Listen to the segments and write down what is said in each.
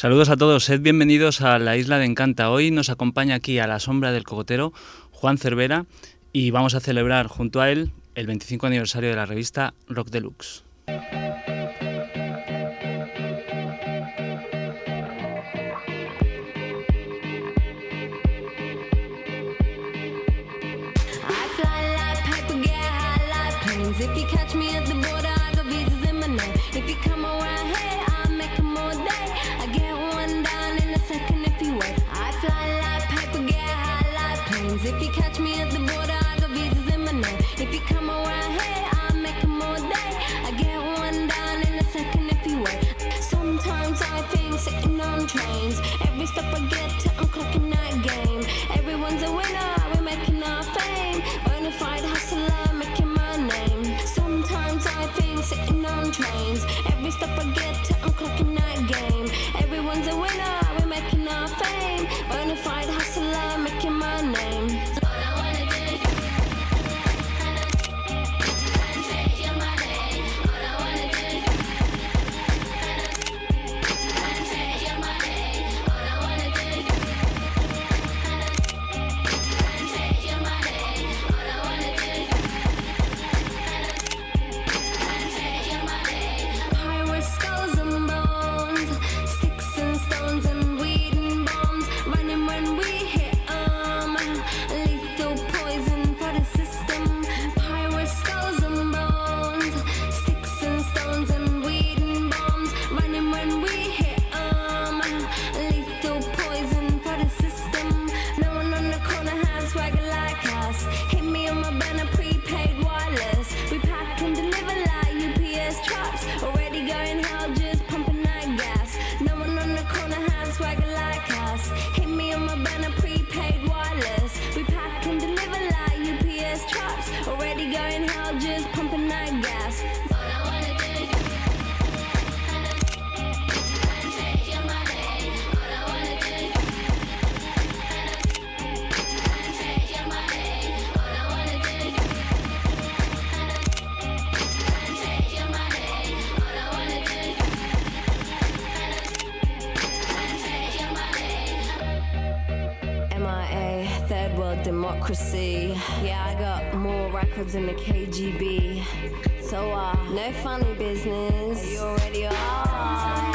Saludos a todos, sed bienvenidos a la Isla de Encanta. Hoy nos acompaña aquí a la sombra del cocotero Juan Cervera y vamos a celebrar junto a él el 25 aniversario de la revista Rock Deluxe. If you catch me at the border, I got visas in my name. If you come around here, I'll make them all day. I get one down in a second if you wait. I fly like paper, get high like planes. If you catch me at the border, I got visas in my name. If you come around here, I'll make them all day. I get one down in a second if you wait. Sometimes I think sitting on trains. Every step I get to, I'm clocking that game. Everyone's a winner, we're making our fame. Bonafide hustler, making my name. Sometimes I think sitting on trains. Every step I get to, I'm clocking that game. Everyone's a winner, we're making our fame. Bonafide hustler, making my name. All I wanna do is take your money. All I wanna do is take your money. All I wanna do is take your money. All I wanna do is Pirates, skulls and bones, sticks and stones and weed and bombs, running when we hit 'em. Lethal poison for the system. Pirates, skulls and bones, sticks and stones and weed and bombs, running when we hit 'em. Lethal poison for the system. No one on the corner has swagger like us. Hit me on my banner, prepaid wireless. We pack and deliver like UPS trucks. Already going hell, just pumping that gas. No one on the corner has swagger like us. Hit me on my banner, prepaid wireless. We pack and deliver like UPS trucks. Already going hell, just pumping that gas. All I wanna do is take your money. All I wanna do is take your money. All I wanna do is take your money. All I wanna do is take your money. MIA, third world democracy. Yeah, I got more records than the KGB. So, no funny business. You already are.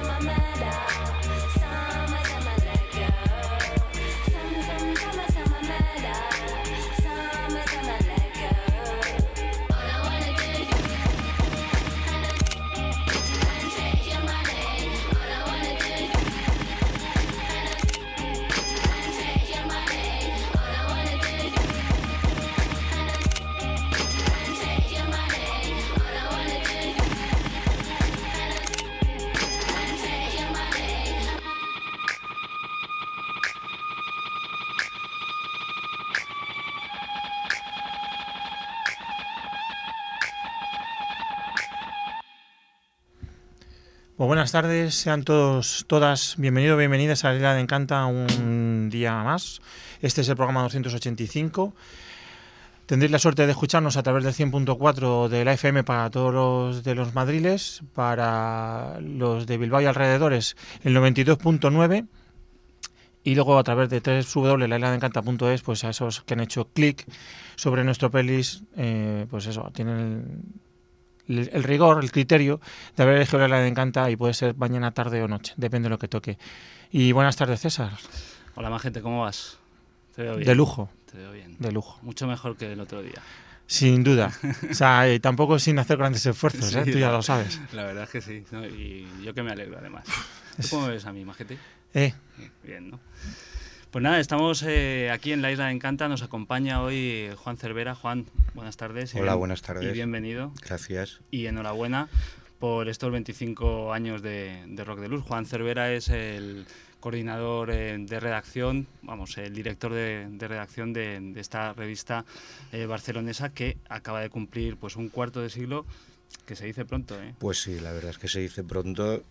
Pues buenas tardes, sean todos, todas bienvenidos, bienvenidas a la Isla de Encanta un día más. Este es el programa 285. Tendréis la suerte de escucharnos a través del 100.4 de la FM para todos los de los madriles, para los de Bilbao y alrededores el 92.9 y luego a través de www.laisladeencanta.es, pues a esos que han hecho clic sobre nuestro playlist, pues eso, tienen el rigor, el criterio de haber elegido la Isla de Encanta y puede ser mañana, tarde o noche, depende de lo que toque. Y buenas tardes, César. Hola, Magente, ¿cómo vas? Te veo bien. De lujo. Te veo bien. De lujo. Mucho mejor que el otro día. Sin duda. O sea, tampoco sin hacer grandes esfuerzos, Sí, tú ya lo sabes. La verdad es que sí, ¿no? Y yo que me alegro, además. ¿Tú cómo ves a mí, Magente? Bien, ¿no? Pues nada, estamos aquí en la Isla de Encanta, nos acompaña hoy Juan Cervera. Juan, buenas tardes. Hola, buenas tardes. Y bienvenido. Gracias. Y enhorabuena por estos 25 años de Rock Deluxe. Juan Cervera es el coordinador de redacción, vamos, el director de redacción de esta revista barcelonesa que acaba de cumplir pues un cuarto de siglo, que se dice pronto, ¿eh? Pues sí, la verdad es que se dice pronto.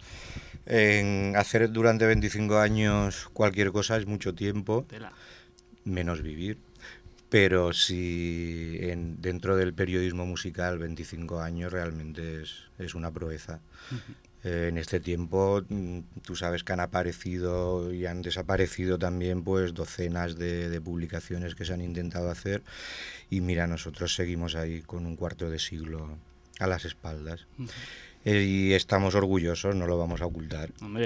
Hacer durante 25 años cualquier cosa es mucho tiempo, menos vivir. Pero sí, dentro del periodismo musical, 25 años realmente es una proeza. En este tiempo tú sabes que han aparecido y han desaparecido también pues docenas de publicaciones que se han intentado hacer, y mira, nosotros seguimos ahí con un cuarto de siglo a las espaldas. Y estamos orgullosos, no lo vamos a ocultar. Hombre,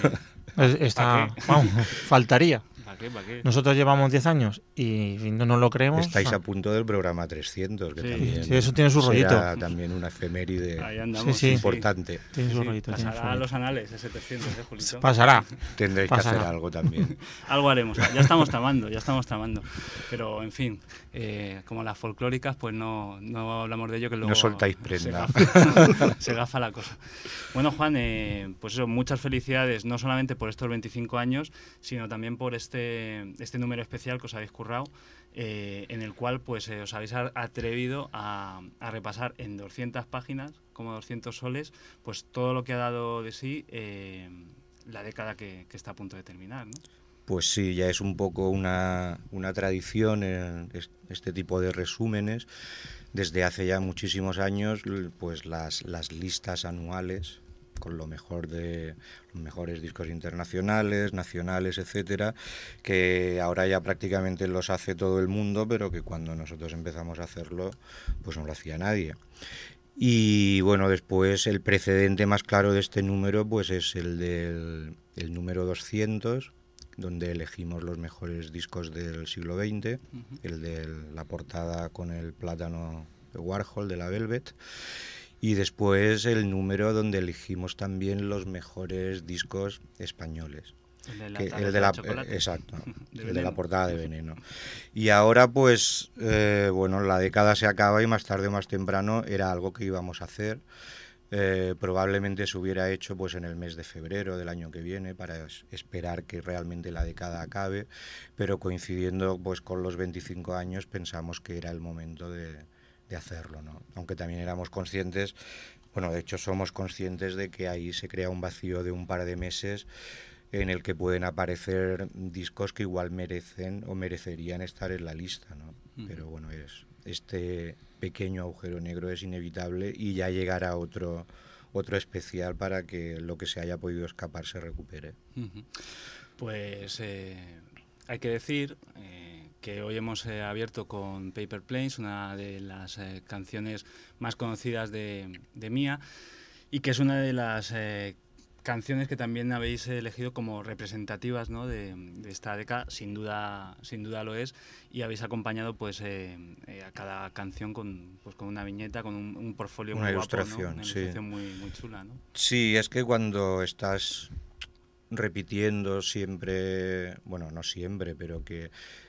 Está, vamos, faltaría. ¿Para qué? ¿Para qué? Nosotros llevamos 10 años y no nos lo creemos. Estáis Ah, a punto del programa 300, que Sí. también Sí, eso tiene su será rollito. también una efeméride Ahí andamos. Sí, sí. importante. Tiene Sí, su sí, rollito. tiene su pasará a rollito. los anales ese 300, Julito? Pasará. Tendréis que Pasará. hacer algo también. Algo haremos, ya estamos tramando. Pero, en fin, como las folclóricas, pues no hablamos de ello, que luego No soltáis prenda. se gafa la cosa. Bueno, Juan, pues eso, muchas felicidades, no solamente por estos 25 años, sino también por este número especial que os habéis currado, en el cual pues os habéis atrevido a repasar en 200 páginas, como 200 soles, pues todo lo que ha dado de sí la década que está a punto de terminar, ¿no? Pues sí, ya es un poco una tradición en este tipo de resúmenes. Desde hace ya muchísimos años, pues las listas anuales con lo mejor de los mejores discos internacionales, nacionales, etcétera, que ahora ya prácticamente los hace todo el mundo, pero que cuando nosotros empezamos a hacerlo, pues no lo hacía nadie. Y bueno, después el precedente más claro de este número pues es el número 200, donde elegimos los mejores discos del siglo XX, el de la portada con el plátano de Warhol, de la Velvet, y después el número donde elegimos también los mejores discos españoles. Exacto, el de la portada de Veneno. Y ahora pues, bueno, la década se acaba y más tarde o más temprano era algo que íbamos a hacer. Probablemente se hubiera hecho pues en el mes de febrero del año que viene para esperar que realmente la década acabe, pero coincidiendo pues con los 25 años pensamos que era el momento de hacerlo, ¿no? Aunque también éramos conscientes, bueno, de hecho somos conscientes de que ahí se crea un vacío de un par de meses en el que pueden aparecer discos que igual merecen o merecerían estar en la lista, ¿no? Pero bueno, este pequeño agujero negro es inevitable y ya llegará otro especial para que lo que se haya podido escapar se recupere. Pues hay que decir que hoy hemos abierto con Paper Planes, una de las canciones más conocidas de Mía, y que es una de las canciones que también habéis elegido como representativas, ¿no?, de esta década. Sin duda lo es, y habéis acompañado pues a cada canción con una viñeta, con un portfolio una muy ilustración, guapo, ¿no? Una sí. ilustración muy chula, ¿no? Sí, es que cuando estás repitiendo siempre, bueno, no siempre, pero que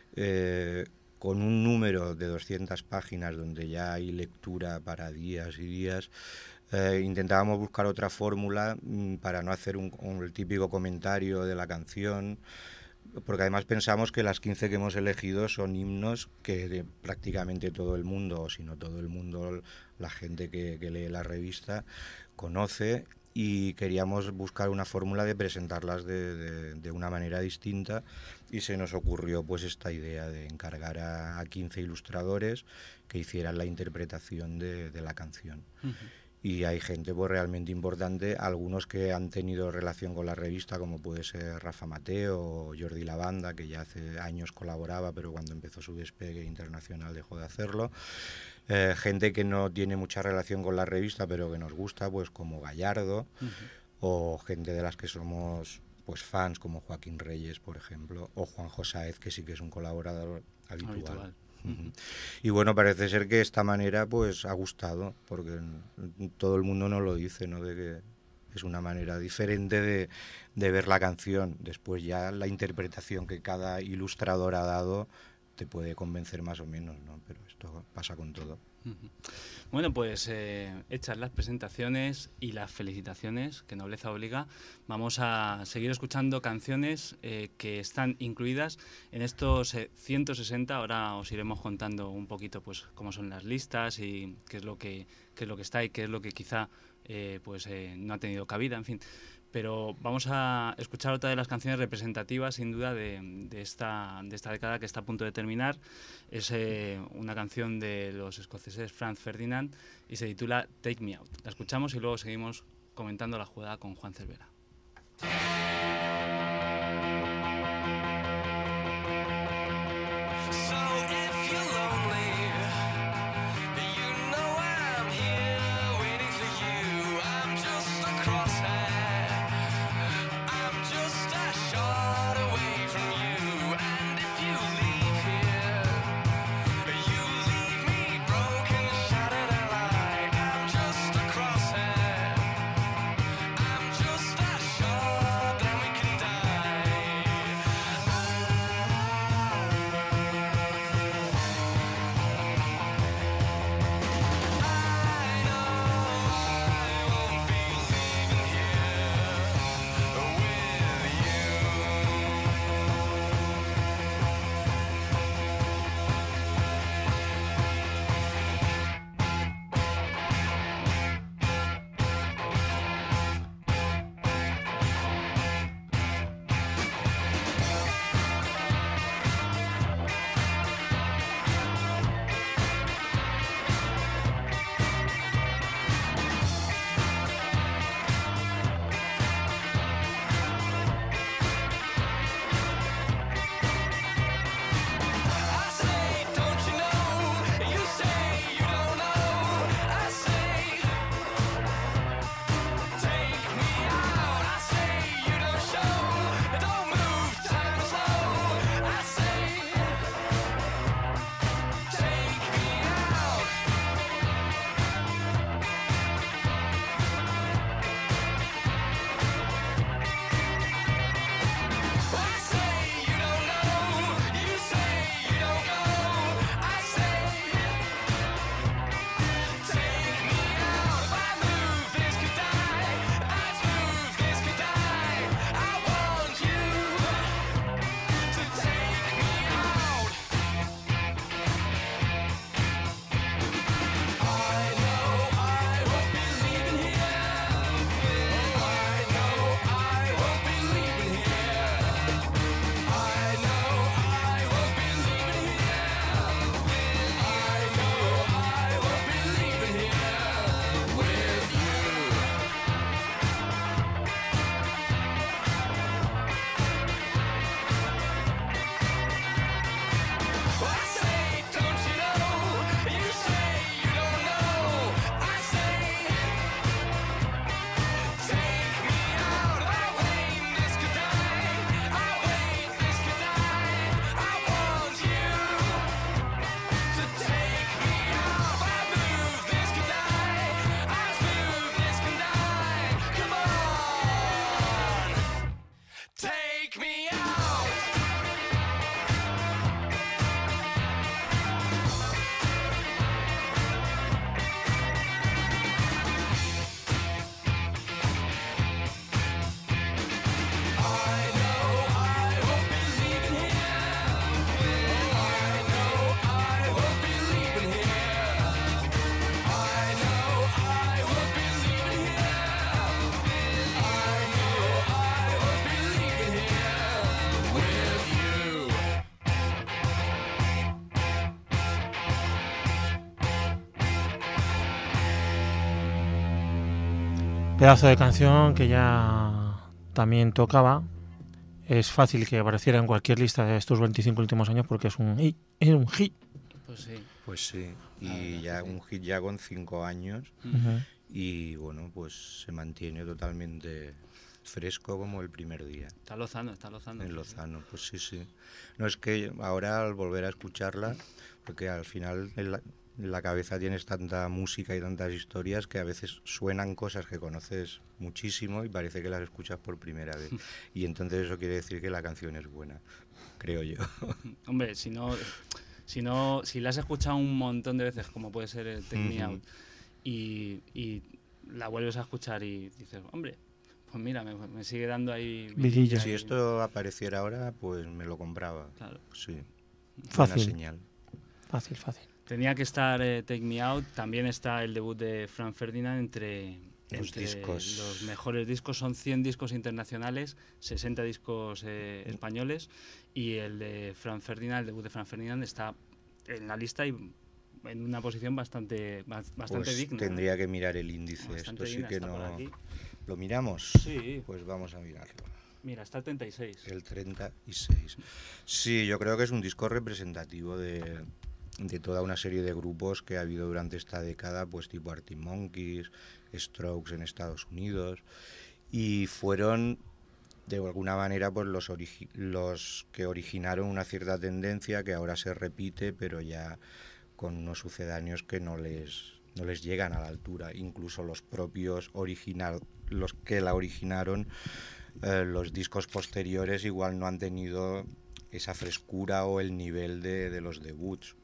con un número de 200 páginas donde ya hay lectura para días y días, intentábamos buscar otra fórmula para no hacer el típico comentario de la canción, porque además pensamos que las 15 que hemos elegido son himnos que prácticamente todo el mundo, o si no todo el mundo, la gente que lee la revista conoce, y queríamos buscar una fórmula de presentarlas de una manera distinta, y se nos ocurrió pues esta idea de encargar a 15 ilustradores que hicieran la interpretación de la canción. Y hay gente pues realmente importante, algunos que han tenido relación con la revista, como puede ser Rafa Mateo o Jordi Lavanda, que ya hace años colaboraba, pero cuando empezó su despegue internacional dejó de hacerlo. Gente que no tiene mucha relación con la revista, pero que nos gusta, pues como Gallardo, o gente de las que somos pues fans, como Joaquín Reyes, por ejemplo, o Juanjo Sáez, que sí que es un colaborador habitual. Y bueno, parece ser que esta manera pues ha gustado, porque todo el mundo nos lo dice, ¿no?, de que es una manera diferente de ver la canción. Después ya la interpretación que cada ilustrador ha dado te puede convencer más o menos, ¿no? Pero esto pasa con todo. Bueno, pues hechas las presentaciones y las felicitaciones, que nobleza obliga, vamos a seguir escuchando canciones que están incluidas en estos 160. Ahora os iremos contando un poquito pues cómo son las listas y qué es lo que está y qué es lo que quizá no ha tenido cabida, en fin. Pero vamos a escuchar otra de las canciones representativas, sin duda, de esta década que está a punto de terminar. Es una canción de los escoceses Franz Ferdinand y se titula Take Me Out. La escuchamos y luego seguimos comentando la jugada con Juan Cervera. Pedazo de canción que ya también tocaba. Es fácil que apareciera en cualquier lista de estos 25 últimos años porque es un hit. Pues sí. Pues sí, y ya un hit ya con 5 años y bueno, pues se mantiene totalmente fresco como el primer día. Está Lozano. En Lozano, pues sí, sí. No, es que ahora al volver a escucharla, porque al final en la cabeza tienes tanta música y tantas historias que a veces suenan cosas que conoces muchísimo y parece que las escuchas por primera vez. Y entonces eso quiere decir que la canción es buena, creo yo. Hombre, si la has escuchado un montón de veces, como puede ser el Take Me Out, y la vuelves a escuchar y dices, hombre, pues mira, me sigue dando ahí vidilla. Si esto apareciera ahora, pues me lo compraba. Claro. Sí. Fácil. Buena señal. Fácil. Tenía que estar Take Me Out. También está el debut de Franz Ferdinand entre discos. los mejores discos. Son 100 discos internacionales, 60 discos españoles, y el de Franz Ferdinand, el debut de Franz Ferdinand está en la lista y en una posición bastante Pues digna. tendría que mirar el índice. Bastante Esto sí digna, que está por no. aquí. ¿Lo miramos? Sí. Pues vamos a mirarlo. Mira, está el 36. El 36. Sí, yo creo que es un disco representativo de toda una serie de grupos que ha habido durante esta década, pues tipo Arctic Monkeys, Strokes en Estados Unidos, y fueron de alguna manera pues los que originaron una cierta tendencia que ahora se repite, pero ya con unos sucedáneos que no les llegan a la altura. Incluso los propios los que la originaron, los discos posteriores igual no han tenido esa frescura o el nivel de los debuts.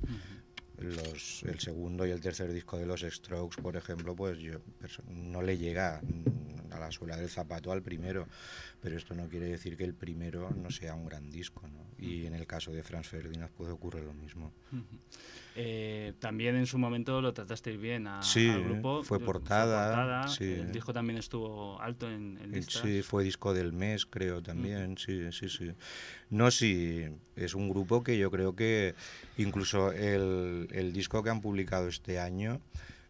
El segundo y el tercer disco de los Strokes, por ejemplo, pues no le llega a la suela del zapato al primero, pero esto no quiere decir que el primero no sea un gran disco, ¿no? Y en el caso de Franz Ferdinand puede ocurrir lo mismo. También en su momento lo tratasteis bien Sí, al grupo. fue portada, sí. El disco también estuvo alto en listas. Sí, fue disco del mes, creo, también, sí. No, sí, es un grupo que yo creo que incluso el disco que han publicado este año,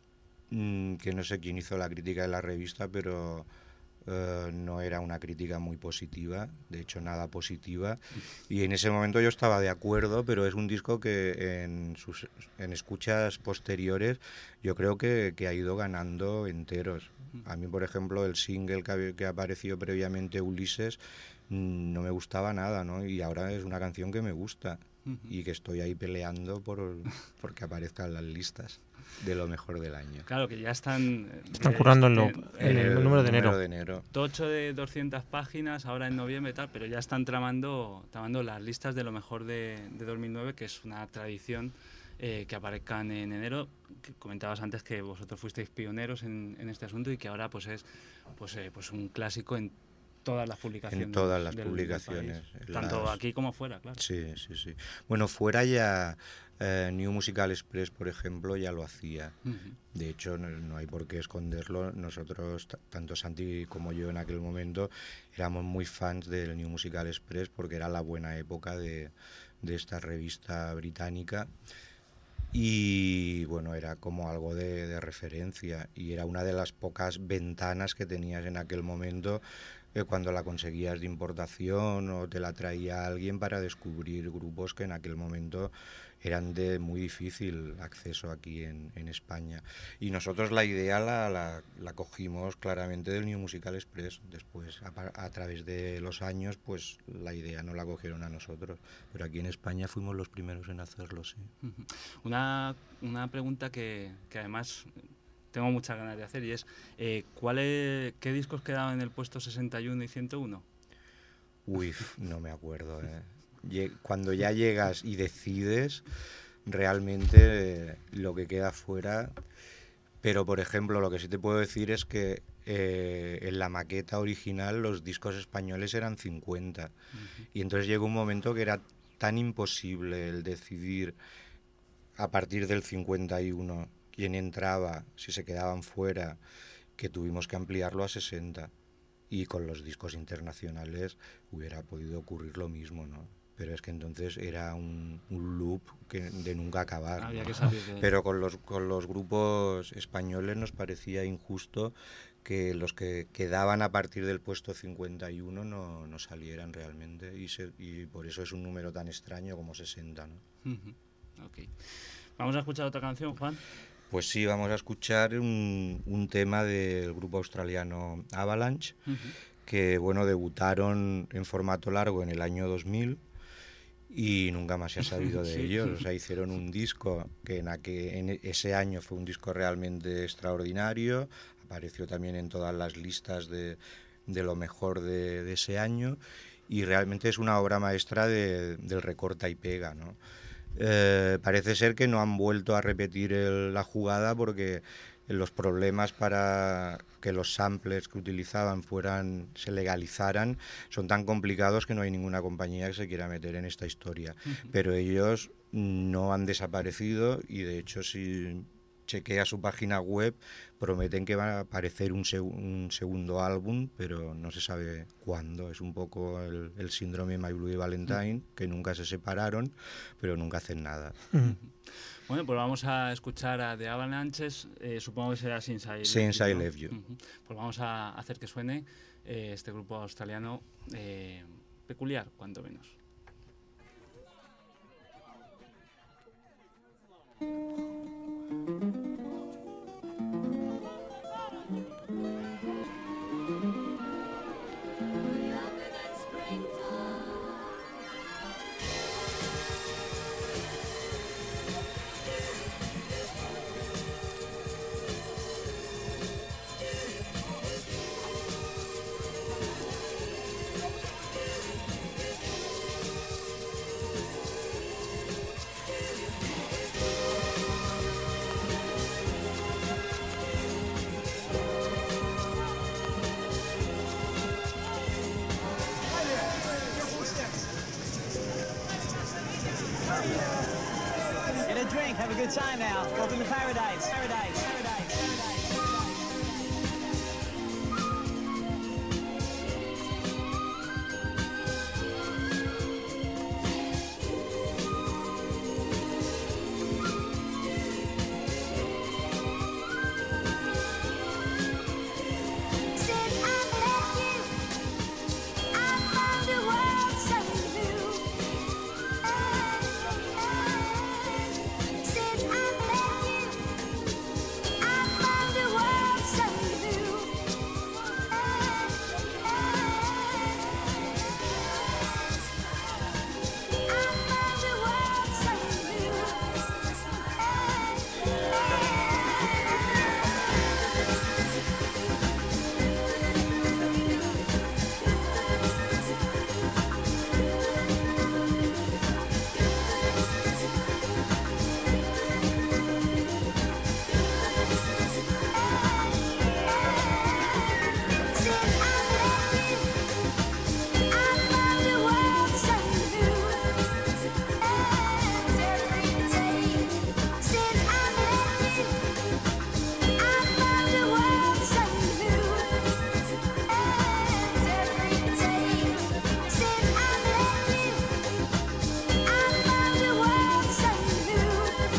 que no sé quién hizo la crítica de la revista, pero no era una crítica muy positiva, de hecho nada positiva, y en ese momento yo estaba de acuerdo, pero es un disco que en escuchas posteriores yo creo que ha ido ganando enteros. A mí, por ejemplo, el single que apareció previamente, Ulises, no me gustaba nada, ¿no? Y ahora es una canción que me gusta y que estoy ahí peleando porque aparezca en las listas de lo mejor del año. Claro, que ya están currando el número de enero. Tocho de 200 páginas, ahora en noviembre y tal, pero ya están tramando las listas de lo mejor de 2009, que es una tradición que aparezcan en enero. Que comentabas antes que vosotros fuisteis pioneros en este asunto y que ahora pues es pues un clásico en todas las publicaciones. En todas las publicaciones. Tanto aquí como fuera, claro. Sí. Bueno, fuera ya New Musical Express, por ejemplo, ya lo hacía. De hecho, no hay por qué esconderlo. Nosotros, tanto Santi como yo en aquel momento, éramos muy fans del New Musical Express porque era la buena época de esta revista británica. Y bueno, era como algo de referencia y era una de las pocas ventanas que tenías en aquel momento, cuando la conseguías de importación o te la traía alguien, para descubrir grupos que en aquel momento eran de muy difícil acceso aquí en España. Y nosotros la idea la cogimos claramente del New Musical Express. Después, a través de los años, pues la idea no la cogieron a nosotros, pero aquí en España fuimos los primeros en hacerlo, sí. Una pregunta que además tengo muchas ganas de hacer, y es ¿qué discos quedaban en el puesto 61 y 101? Uy, no me acuerdo, Cuando ya llegas y decides realmente lo que queda fuera. Pero, por ejemplo, lo que sí te puedo decir es que en la maqueta original los discos españoles eran 50. Y entonces llegó un momento que era tan imposible el decidir a partir del 51 quién entraba, si se quedaban fuera, que tuvimos que ampliarlo a 60. Y con los discos internacionales hubiera podido ocurrir lo mismo, ¿no? Pero es que entonces era un loop de nunca acabar. Había ¿no? que salir de... Pero con los grupos españoles nos parecía injusto que los que quedaban a partir del puesto 51 no salieran realmente. Y por eso es un número tan extraño como 60, ¿no? Okay. ¿Vamos a escuchar otra canción, Juan? Pues sí, vamos a escuchar un tema del grupo australiano Avalanche, que bueno, debutaron en formato largo en el año 2000 y nunca más se ha sabido de ellos. O sea, hicieron un disco que en ese año fue un disco realmente extraordinario, apareció también en todas las listas de lo mejor de ese año, y realmente es una obra maestra del recorta y pega, ¿no? Parece ser que no han vuelto a repetir la jugada porque los problemas para que los samplers que utilizaban se legalizaran son tan complicados que no hay ninguna compañía que se quiera meter en esta historia. Pero ellos no han desaparecido y de hecho si chequea su página web, prometen que va a aparecer un segundo álbum, pero no se sabe cuándo. Es un poco el síndrome My Bloody Valentine, que nunca se separaron, pero nunca hacen nada. Bueno, pues vamos a escuchar a The Avalanches, supongo que será Since Since I Left You. Pues vamos a hacer que suene este grupo australiano peculiar, cuanto menos. Get a drink, have a good time now. Welcome to paradise. Paradise, paradise, paradise. Since I left you, I found a world so new. Since I left you, I found a world so new. I found a world so Since I left you, I found a world so new. Every day, since I left you, I found a world so new. Every day, since I left you, I found a world so new.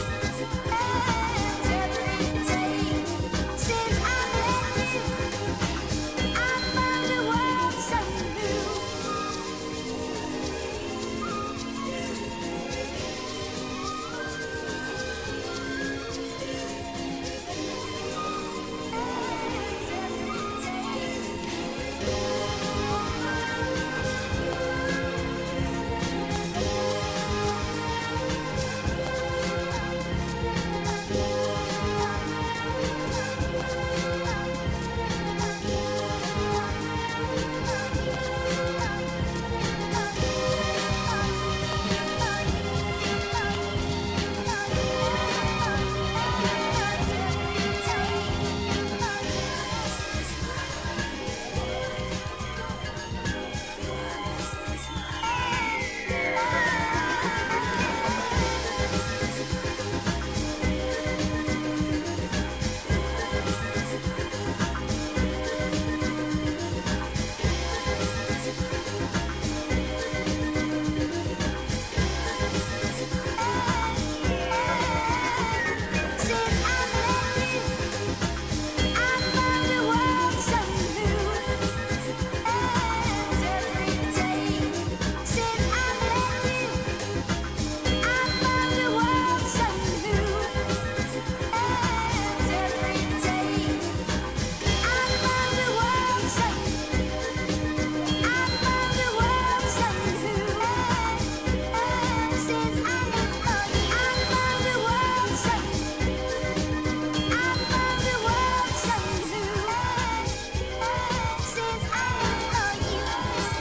Every day, since I left you, I found a world so new. Since I left you, I found a world so new. Every day, since I left you, I found a world so new. Every day, I found a world so I found a world so new. Since I left you, I found a world so I found a world so new. Since I left you.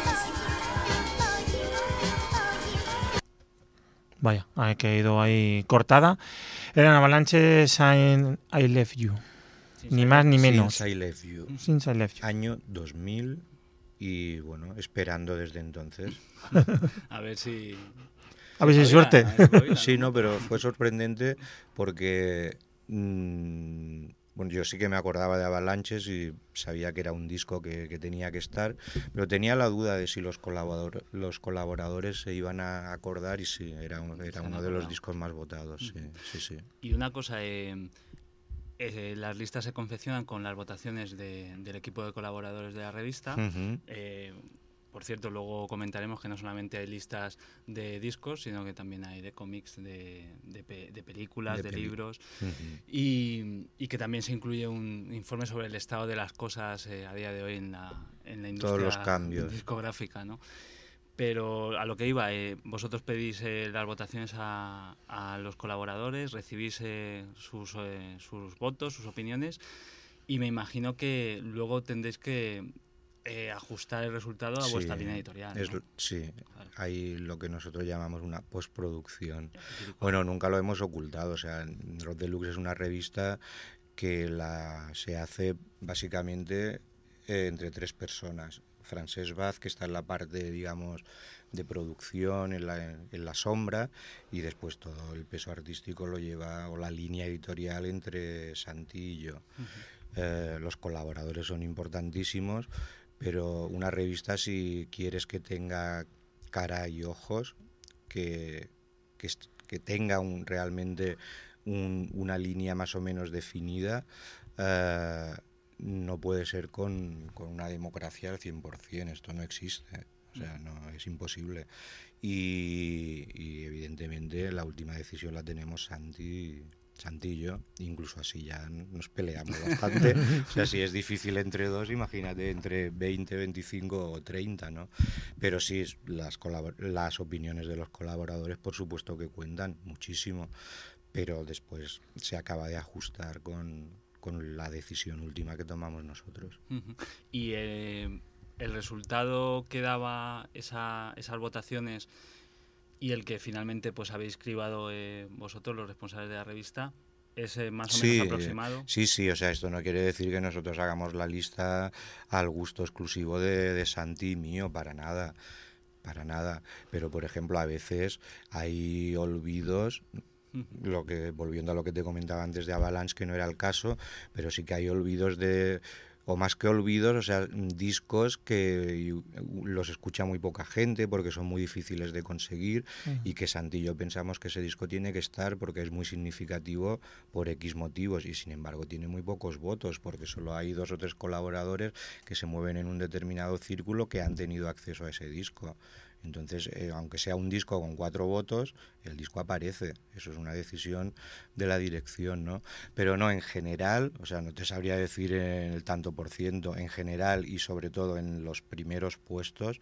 Vaya, ha quedado ahí cortada. Eran Avalanches I Left You. Ni más ni menos. Since I Left You. Since I Left You. Año 2000 y bueno, esperando desde entonces. A ver si... A ver si hay suerte. Sí, no, pero fue sorprendente porque Bueno, yo sí que me acordaba de Avalanches y sabía que era un disco que tenía que estar, pero tenía la duda de si los colaboradores se iban a acordar, y sí, era uno de acordado. los discos más votados, sí. Y una cosa, las listas se confeccionan con las votaciones del equipo de colaboradores de la revista. Ujú. Por cierto, luego comentaremos que no solamente hay listas de discos, sino que también hay de cómics, de películas, de libros, Ujú. y que también se incluye un informe sobre el estado de las cosas a día de hoy en la industria Todos los cambios. discográfica, ¿no? Pero a lo que iba, vosotros pedís las votaciones a los colaboradores, recibís sus votos, sus opiniones, y me imagino que luego tendréis que ajustar el resultado a Sí, vuestra línea editorial, ¿no? Sí, Claro. hay lo que nosotros llamamos una postproducción. Bueno, nunca lo hemos ocultado, o sea, Rock Deluxe es una revista que se hace básicamente entre 3 personas. Francesc Vaz, que está en la parte, digamos, de producción, en la sombra, y después todo el peso artístico lo lleva, o la línea editorial, entre Santi y yo. Los colaboradores son importantísimos, pero una revista, si quieres que tenga cara y ojos, que tenga realmente una línea más o menos definida, no puede ser con una democracia al 100%, esto no existe, o sea, no, es imposible. Y evidentemente la última decisión la tenemos Santi y yo, incluso así ya nos peleamos bastante. O sea, si es difícil entre 2, imagínate entre 20, 25 o 30, ¿no? Pero sí, las opiniones de los colaboradores, por supuesto que cuentan muchísimo, pero después se acaba de ajustar con la decisión última que tomamos nosotros. Ujú. Y el resultado que daba esas votaciones, y el que finalmente pues habéis cribado vosotros, los responsables de la revista, es más o menos aproximado. Sí, o sea, esto no quiere decir que nosotros hagamos la lista al gusto exclusivo de Santi y mío, para nada. Pero, por ejemplo, a veces hay olvidos, volviendo a lo que te comentaba antes de Avalanche, que no era el caso, pero sí que hay olvidos o más que olvidos, o sea, discos que los escucha muy poca gente porque son muy difíciles de conseguir, y que Santi y yo pensamos que ese disco tiene que estar porque es muy significativo por X motivos, y sin embargo tiene muy pocos votos porque solo hay 2 o 3 colaboradores que se mueven en un determinado círculo que han tenido acceso a ese disco. Entonces, aunque sea un disco con 4 votos, el disco aparece. Eso es una decisión de la dirección, ¿no? Pero no, en general, o sea, no te sabría decir en el tanto por ciento, en general, y sobre todo en los primeros puestos,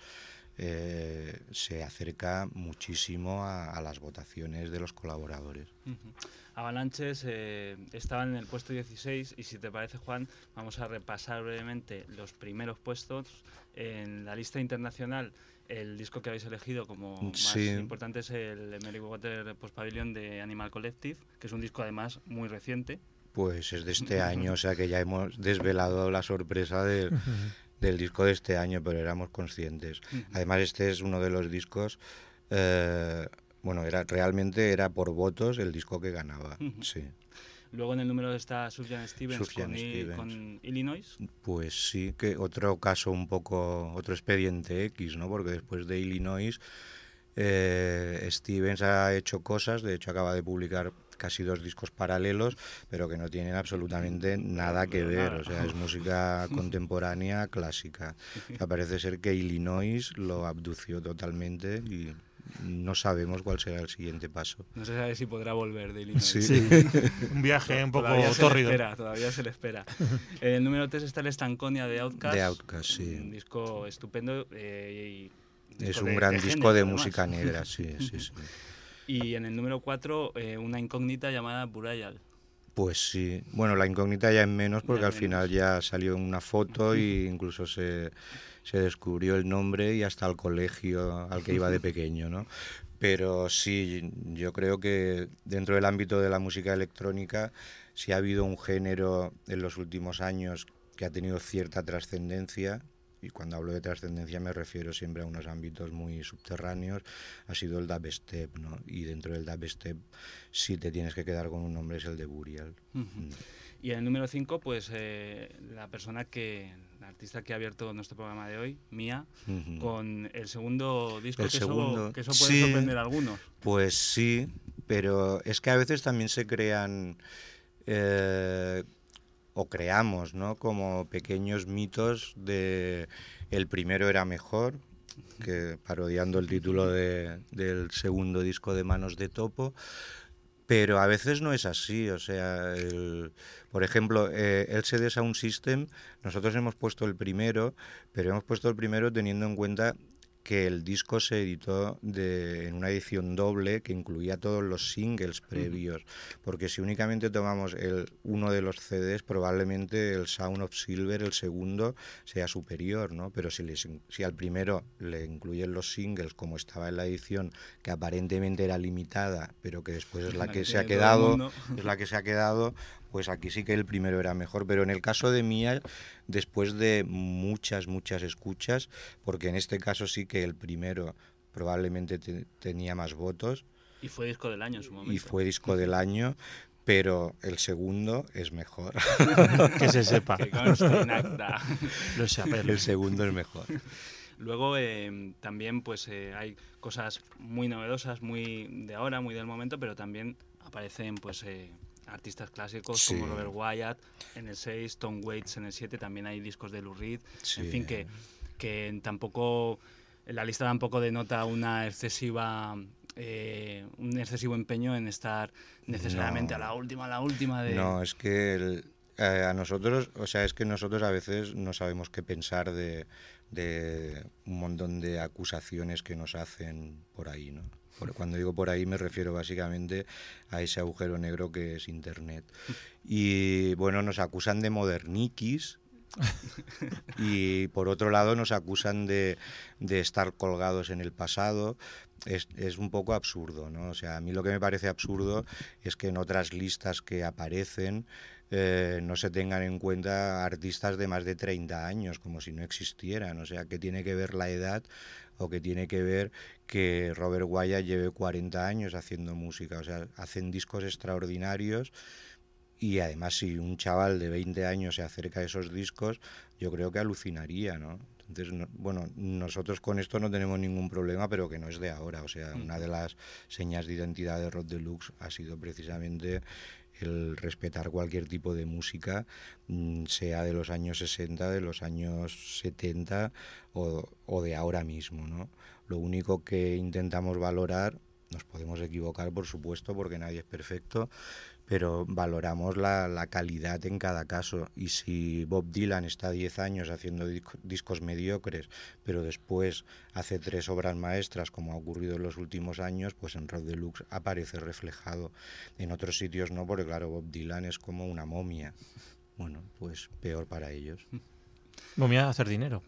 se acerca muchísimo a las votaciones de los colaboradores. Ujú. Avalanches estaban en el puesto 16, y si te parece, Juan, vamos a repasar brevemente los primeros puestos. En la lista internacional, el disco que habéis elegido como más importante es el Mary Water Post Pavilion de Animal Collective, que es un disco además muy reciente. Pues es de este año, o sea que ya hemos desvelado la sorpresa del disco de este año, pero éramos conscientes. Además, este es uno de los discos, bueno, realmente era por votos el disco que ganaba, sí. Luego en el número está Sufjan Stevens con Illinois. Pues sí, que otro caso otro expediente X, ¿no? Porque después de Illinois, Stevens ha hecho cosas, de hecho acaba de publicar casi 2 discos paralelos, pero que no tienen absolutamente nada que ver, o sea, es música contemporánea clásica. O sea, parece ser que Illinois lo abdució totalmente y no sabemos cuál será el siguiente paso. No se sabe si podrá volver de Illinois. Sí. Un viaje un poco tórrido. Todavía se le espera. En el número 3 está el Stankonia de Outkast. De Outkast, sí. Un disco estupendo. Es un gran disco de música negra, sí. Y en el número 4, una incógnita llamada Burial. Pues sí. Bueno, la incógnita ya es menos porque al final ya salió una foto e incluso se descubrió el nombre y hasta el colegio al que iba de pequeño, ¿no? Pero sí, yo creo que dentro del ámbito de la música electrónica sí ha habido un género en los últimos años que ha tenido cierta trascendencia, y cuando hablo de trascendencia me refiero siempre a unos ámbitos muy subterráneos, ha sido el dubstep, ¿no? Y dentro del dubstep, si te tienes que quedar con un nombre, es el de Burial. Y en el número 5, pues la artista que ha abierto nuestro programa de hoy, Mía, con el segundo disco, El segundo, que eso puede sí. sorprender a algunos. Pues sí, pero es que a veces también se crean o creamos, ¿no? Como pequeños mitos de el primero era mejor, que parodiando el título del segundo disco de Manos de Topo, pero a veces no es así, o sea, por ejemplo, LCD Sound System, nosotros hemos puesto el primero, pero hemos puesto el primero teniendo en cuenta que el disco se editó en una edición doble que incluía todos los singles previos, porque si únicamente tomamos uno de los CDs, probablemente el Sound of Silver, el segundo, sea superior, ¿no? Pero si al primero le incluyen los singles, como estaba en la edición, que aparentemente era limitada, pero que después es la que se ha quedado, pues aquí sí que el primero era mejor. Pero en el caso de Mía, después de muchas escuchas, porque en este caso sí que el primero probablemente tenía más votos. Y fue disco del año en su momento. Y fue disco del año, pero el segundo es mejor. Que se sepa. Que conste en acta. Lo sé, El segundo es mejor. Luego también pues hay cosas muy novedosas, muy de ahora, muy del momento, pero también aparecen pues artistas clásicos Sí. como Robert Wyatt en el 6, Tom Waits en el 7, también hay discos de Lou Reed, Sí. en fin, que tampoco, la lista tampoco denota una excesiva... un excesivo empeño en estar necesariamente No. a la última de... No, es que a nosotros, o sea, es que nosotros a veces no sabemos qué pensar de un montón de acusaciones que nos hacen por ahí, ¿no? Cuando digo por ahí me refiero básicamente a ese agujero negro que es Internet. Y bueno, nos acusan de moderniquis y por otro lado nos acusan de estar colgados en el pasado. Es un poco absurdo, ¿no? O sea, a mí lo que me parece absurdo es que en otras listas que aparecen no se tengan en cuenta artistas de más de 30 años, como si no existieran. O sea, ¿qué tiene que ver la edad o qué tiene que ver que Robert Wyatt lleve 40 años haciendo música? O sea, hacen discos extraordinarios y además si un chaval de 20 años se acerca a esos discos, yo creo que alucinaría, ¿no? Entonces, bueno, nosotros con esto no tenemos ningún problema, pero que no es de ahora. O sea, una de las señas de identidad de Rock Deluxe ha sido precisamente el respetar cualquier tipo de música, sea de los años 60, de los años 70 o de ahora mismo, ¿no? Lo único que intentamos valorar, nos podemos equivocar, por supuesto, porque nadie es perfecto, pero valoramos la calidad en cada caso. Y si Bob Dylan está 10 años haciendo discos mediocres, pero después hace 3 obras maestras, como ha ocurrido en los últimos años, pues en Rock Deluxe aparece reflejado. En otros sitios no, porque claro, Bob Dylan es como una momia. Bueno, pues peor para ellos. Momia de hacer dinero,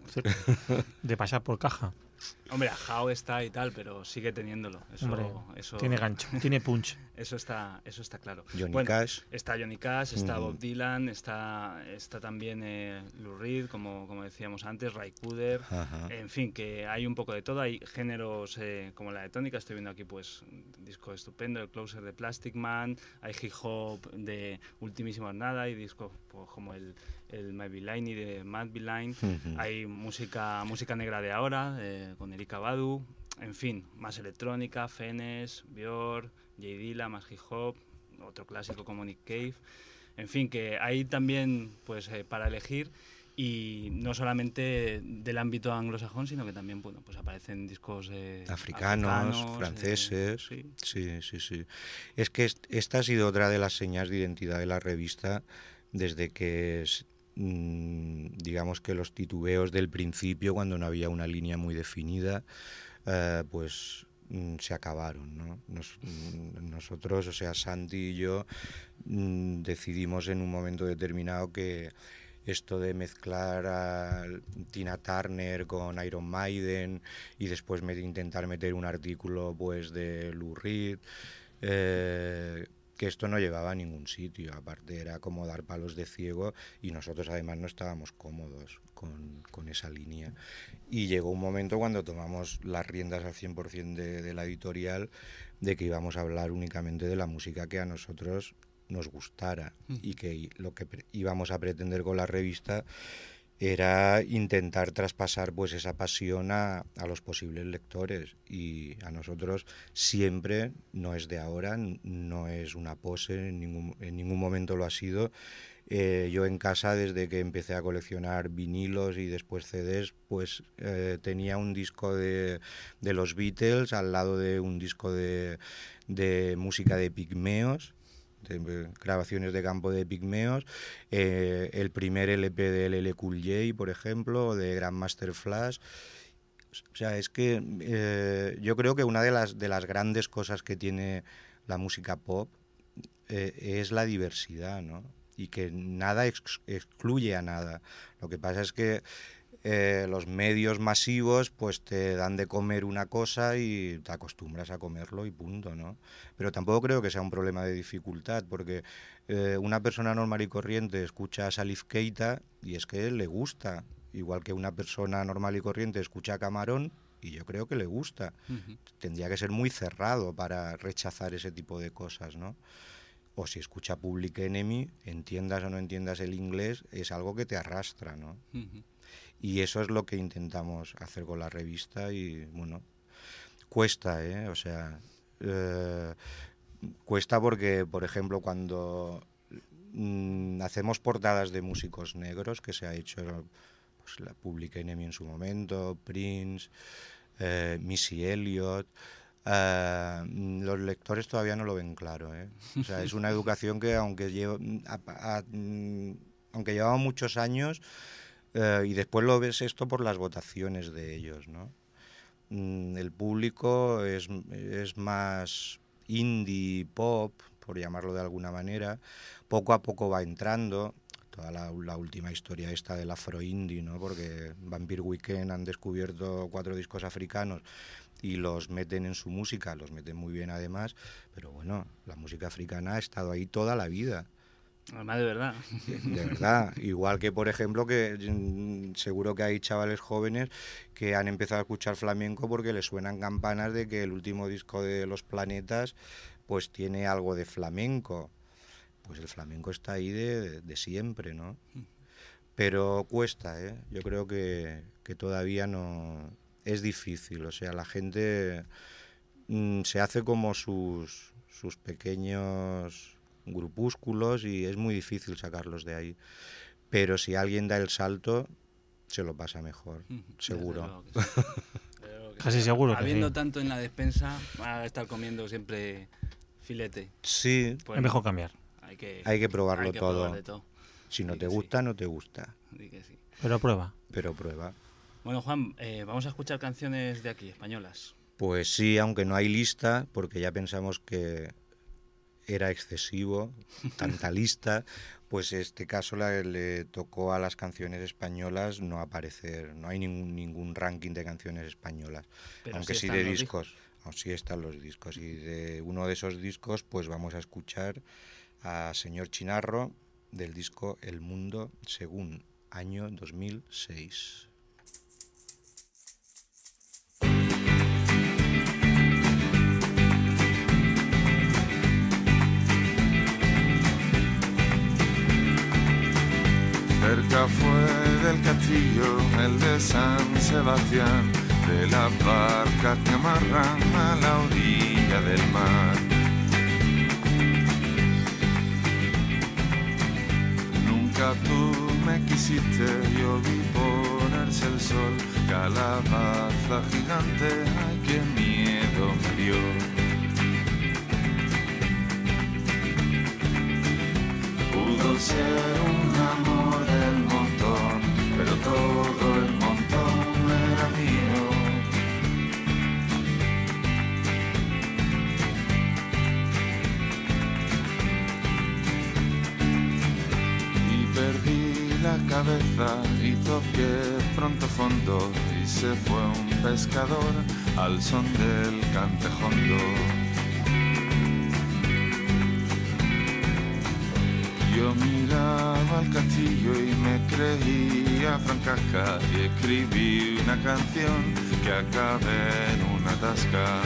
de pasar por caja. Hombre, Ajao está y tal, pero sigue teniéndolo. Hombre, eso tiene gancho, tiene punch. Eso está claro. Johnny Cash. Está Johnny Cash, está Bob Dylan, está también Lou Reed, como decíamos antes, Ray Cooder. Ajá. En fin, que hay un poco de todo. Hay géneros como la de tónica. Estoy viendo aquí pues un disco estupendo, el Closer de Plastic Man. Hay hip hop de Ultimísimo Nada. Hay discos pues, como el My Villainy de Matt Villain. Hay música negra de ahora, con Erykah Badu. En fin, más electrónica, Fenes, Björk, J Dilla, más hip hop, otro clásico como Nick Cave. En fin, que hay también pues para elegir, y no solamente del ámbito anglosajón, sino que también bueno, pues aparecen discos africanos, franceses. Sí. Es que esta ha sido otra de las señas de identidad de la revista desde que digamos que los titubeos del principio, cuando no había una línea muy definida, pues se acabaron, ¿no? Nosotros, o sea, Santi y yo decidimos en un momento determinado que esto de mezclar a Tina Turner con Iron Maiden y después intentar meter un artículo pues de Lou Reed, que esto no llevaba a ningún sitio, aparte era como dar palos de ciego y nosotros además no estábamos cómodos con esa línea. Y llegó un momento cuando tomamos las riendas al 100% de la editorial de que íbamos a hablar únicamente de la música que a nosotros nos gustara y que lo que íbamos a pretender con la revista era intentar traspasar pues esa pasión a los posibles lectores, y a nosotros siempre, no es de ahora, no es una pose, en ningún momento lo ha sido. Yo en casa, desde que empecé a coleccionar vinilos y después CDs, pues tenía un disco de los Beatles al lado de un disco de música de Pigmeos, de grabaciones de campo de Pigmeos, el primer LP de LL Cool J, por ejemplo, de Grandmaster Flash. O sea, es que yo creo que una de las grandes cosas que tiene la música pop es la diversidad, ¿no? Y que nada excluye a nada. Lo que pasa es que los medios masivos pues te dan de comer una cosa y te acostumbras a comerlo y punto, ¿no? Pero tampoco creo que sea un problema de dificultad, porque una persona normal y corriente escucha a Salif Keita y es que le gusta, igual que una persona normal y corriente escucha a Camarón y yo creo que le gusta. Tendría que ser muy cerrado para rechazar ese tipo de cosas, ¿no? O si escucha Public Enemy, entiendas o no entiendas el inglés, es algo que te arrastra, ¿no? Y eso es lo que intentamos hacer con la revista y, bueno, cuesta, ¿eh? O sea, cuesta porque, por ejemplo, cuando hacemos portadas de músicos negros, que se ha hecho pues, la Public Enemy en su momento, Prince, Missy Elliott, los lectores todavía no lo ven claro, ¿eh? O sea, es una educación que aunque llevaba muchos años, y después lo ves esto por las votaciones de ellos, ¿no? El público es más indie pop, por llamarlo de alguna manera. Poco a poco va entrando toda la última historia esta del afro-indie, ¿no? Porque Vampire Weekend han descubierto 4 discos africanos y los meten en su música, los meten muy bien además, pero bueno, la música africana ha estado ahí toda la vida. Además, de verdad. De verdad. Igual que, por ejemplo, que seguro que hay chavales jóvenes que han empezado a escuchar flamenco porque les suenan campanas de que el último disco de Los Planetas pues tiene algo de flamenco. Pues el flamenco está ahí de siempre, ¿no? Pero cuesta, ¿eh? Yo creo que todavía no... Es difícil, o sea, la gente se hace como sus pequeños grupúsculos y es muy difícil sacarlos de ahí. Pero si alguien da el salto, se lo pasa mejor, seguro. Casi seguro que habiendo sí. tanto en la despensa, va a estar comiendo siempre filete. Sí, Pues Es mejor cambiar. hay que probarlo hay que todo. probar de todo. Si no Sí te que gusta, no te gusta, Di que sí. Pero prueba. pero prueba. Bueno, Juan, vamos a escuchar canciones de aquí, españolas. Pues sí, aunque no hay lista, porque ya pensamos que era excesivo, tanta lista, pues este caso le tocó a las canciones españolas no aparecer, no hay ningún ranking de canciones españolas, Pero aunque sí están de los discos, sí están los discos, y de uno de esos discos pues vamos a escuchar a Señor Chinarro del disco El Mundo Según, año 2006. Cerca fue del castillo, el de San Sebastián, de las barcas que amarran a la orilla del mar. Nunca tú me quisiste, yo vi ponerse el sol, calabaza gigante, ay qué miedo me dio. Pudo ser un amor del montón, pero todo el montón era mío. Y perdí la cabeza y toqué pronto fondo, y se fue un pescador al son del cantejondo. Yo miraba al castillo y me creía Francaca y escribí una canción que acabé en una tasca.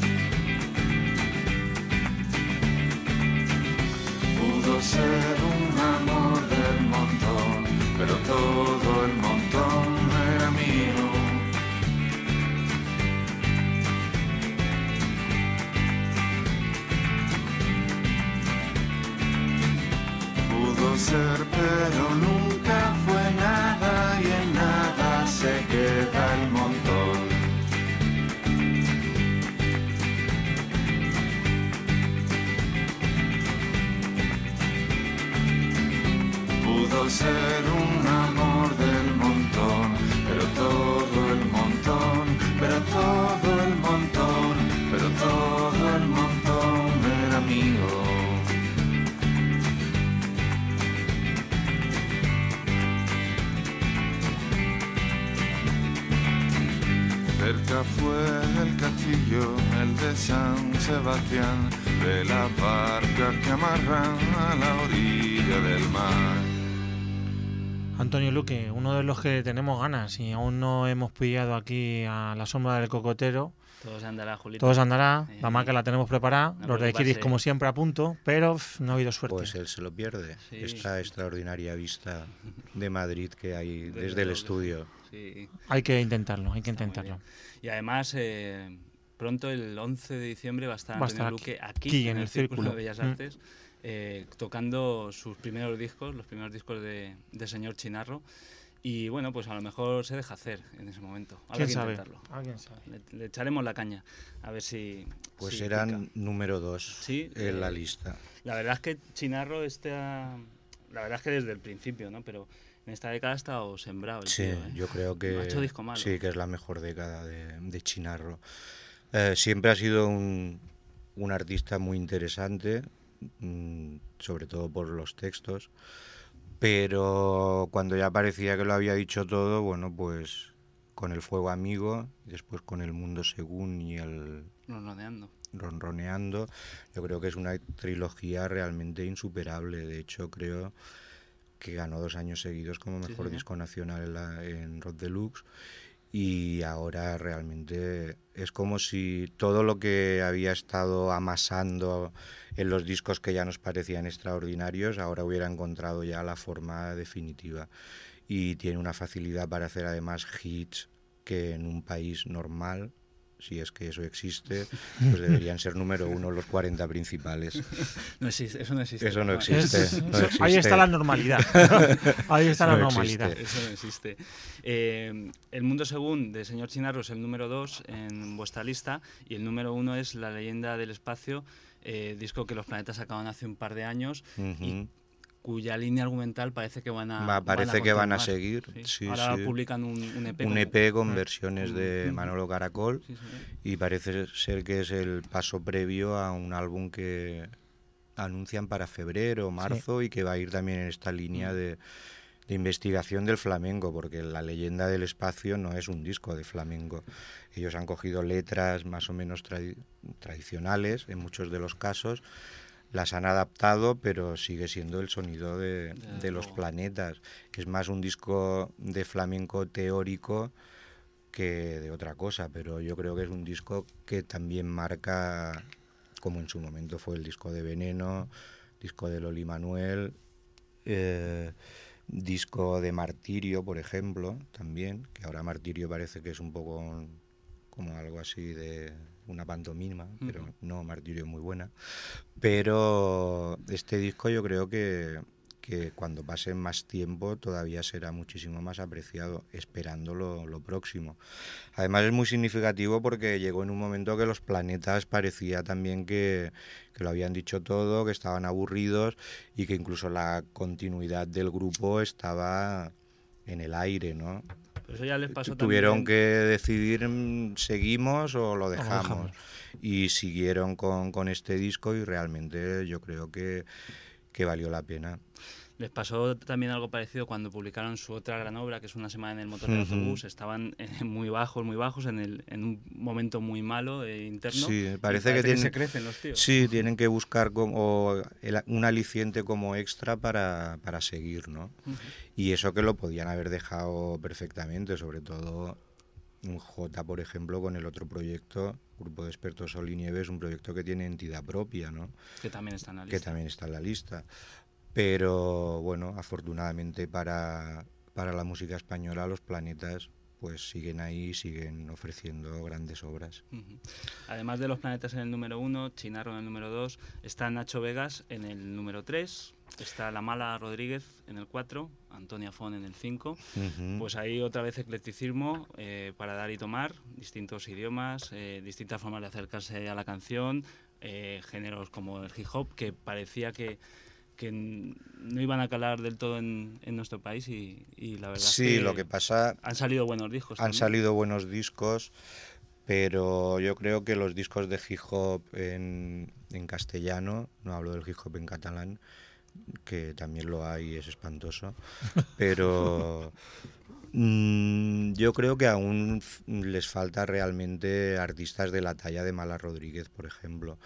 Pudo ser un amor del montón, pero todo el montón era mío. Pudo ser, pero nunca fue nada y en nada se queda el montón. Pudo ser un amor del montón, pero todo el montón, pero todo el montón, pero todo el montón era mío. Cerca fue el castillo, el de San Sebastián, de las barcas que amarran a la orilla del mar. Antonio Luque, uno de los que tenemos ganas y aún no hemos pillado aquí a la sombra del cocotero. Todo se andará, Julito. Todo se andará, la maca la tenemos preparada, no los de preocuparse. Kiris como siempre a punto, pero no ha habido suerte. Pues él se lo pierde. Sí. Esta extraordinaria vista de Madrid que hay Desde desde el luego. estudio. Sí, Hay que intentarlo, hay que está muy intentarlo. bien. Y además, pronto, el 11 de diciembre, va a estar Va a Antonio estar Luque aquí, en el Círculo de Bellas Mm. Artes, tocando sus primeros discos, los primeros discos de Señor Chinarro. Y bueno, pues a lo mejor se deja hacer en ese momento. Habrá ¿Quién que sabe? intentarlo. ¿Alguien sabe? Le echaremos la caña, a ver si. Pues si eran pica. número 2 Sí, en la lista. La verdad es que Chinarro está. La verdad es que desde el principio, ¿no? Pero en esta década ha estado sembrado. El Sí, tío, ¿eh? yo creo que No ha hecho disco malo. sí, que es la mejor década de Chinarro. Siempre ha sido un artista muy interesante, sobre todo por los textos, pero cuando ya parecía que lo había dicho todo, bueno, pues con El Fuego Amigo, y después con El Mundo Según y el Ronroneando. Ronroneando, yo creo que es una trilogía realmente insuperable. De hecho, creo que ganó 2 años seguidos como Sí, mejor señor. disco nacional en Rock Deluxe, y ahora realmente es como si todo lo que había estado amasando en los discos que ya nos parecían extraordinarios ahora hubiera encontrado ya la forma definitiva, y tiene una facilidad para hacer además hits que en un país normal, si es que eso existe, pues deberían ser número 1 los 40 principales. No existe, eso no existe. Eso no ¿no? existe. no existe. Ahí está la normalidad. Ahí está la No normalidad. existe. Eso no existe. El Mundo Según de Señor Chinarro es el número 2 en vuestra lista, y el número 1 es La Leyenda del Espacio, disco que Los Planetas sacaban hace un par de años y Ujú. cuya línea argumental parece que van a Parece que van a continuar. seguir. Sí, Ahora sí. publican un EP. Un como- EP con versiones de Mm. Manolo Caracol, Sí, señor. y parece ser que es el paso previo a un álbum que anuncian para febrero o marzo, y que va a ir también en esta línea de investigación del flamenco, porque La Leyenda del Espacio no es un disco de flamenco. Ellos han cogido letras más o menos tradicionales en muchos de los casos, las han adaptado, pero sigue siendo el sonido de los luego. planetas. Es más un disco de flamenco teórico que de otra cosa, pero yo creo que es un disco que también marca, como en su momento fue el disco de Veneno, disco de Loli Manuel, disco de Martirio, por ejemplo, también, que ahora Martirio parece que es un poco como algo así de una pantomima, pero Ujú. no, Martirio es muy buena. Pero este disco yo creo que cuando pase más tiempo todavía será muchísimo más apreciado, esperando lo próximo. Además es muy significativo porque llegó en un momento que Los Planetas parecía también que lo habían dicho todo, que estaban aburridos, y que incluso la continuidad del grupo estaba en el aire, ¿no? Pero eso ya les pasó Tuvieron también. que decidir, seguimos o lo dejamos. dejamos. Y siguieron con este disco, y realmente yo creo que valió la pena. Les pasó también algo parecido cuando publicaron su otra gran obra, que es Una semana en el motor del autobús. Estaban muy bajos, en un momento muy malo interno. Sí, y parece que se crecen los tíos. Sí, tienen que buscar un aliciente como extra para seguir, ¿no? Y eso que lo podían haber dejado perfectamente, sobre todo un J, por ejemplo, con el otro proyecto, Grupo de Expertos Sol y Nieves, un proyecto que tiene entidad propia, ¿no? Que también está en la lista. Que también está en la lista. Pero bueno, afortunadamente para la música española, los Planetas pues siguen ahí, siguen ofreciendo grandes obras. Además de los Planetas en el número 1, Chinarro en el número 2, está Nacho Vegas en el número 3, está La Mala Rodríguez en el 4, Antonia Fon en el 5. Pues ahí otra vez eclecticismo para dar y tomar, distintos idiomas, distintas formas de acercarse a la canción, géneros como el hip hop, que parecía que no iban a calar del todo en nuestro país y la verdad sí, es que lo que pasa, han salido buenos discos. Han salido buenos discos, pero yo creo que los discos de hip hop en castellano, no hablo del hip hop en catalán, que también lo hay y es espantoso, pero yo creo que aún les falta realmente artistas de la talla de Mala Rodríguez, por ejemplo.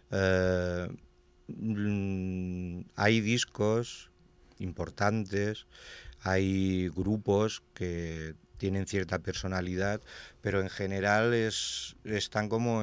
Hay discos importantes, hay grupos que tienen cierta personalidad, pero en general están como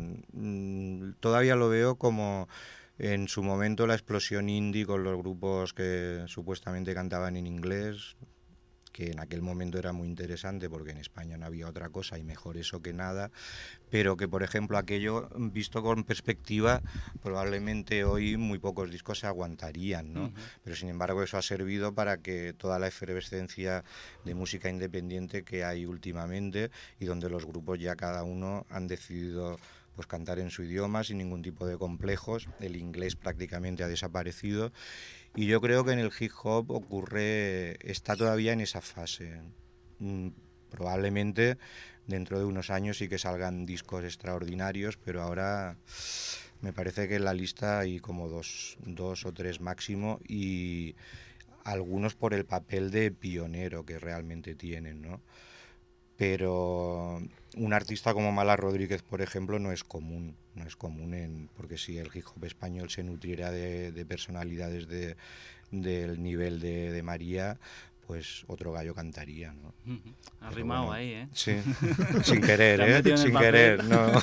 todavía lo veo como en su momento la explosión indie con los grupos que supuestamente cantaban en inglés, que en aquel momento era muy interesante porque en España no había otra cosa y mejor eso que nada, pero que por ejemplo aquello visto con perspectiva probablemente hoy muy pocos discos se aguantarían, ¿no? Pero sin embargo eso ha servido para que toda la efervescencia de música independiente que hay últimamente y donde los grupos ya cada uno han decidido pues cantar en su idioma sin ningún tipo de complejos, el inglés prácticamente ha desaparecido. Y yo creo que en el hip hop está todavía en esa fase. Probablemente dentro de unos años sí que salgan discos extraordinarios, pero ahora me parece que en la lista hay como dos o tres máximo y algunos por el papel de pionero que realmente tienen, ¿no? Pero un artista como Mala Rodríguez, por ejemplo, no es común porque si el hip hop español se nutriera de personalidades del nivel de María, pues otro gallo cantaría, ¿no? Ha rimado bueno, ahí, ¿eh? Sí, sin querer, sin querer, no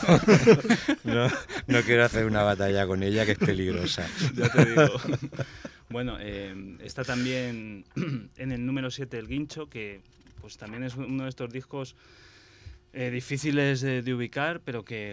quiero hacer una batalla con ella que es peligrosa. Ya te digo. Bueno, está también en el número 7 El Guincho, que pues también es uno de estos discos difíciles de ubicar, pero que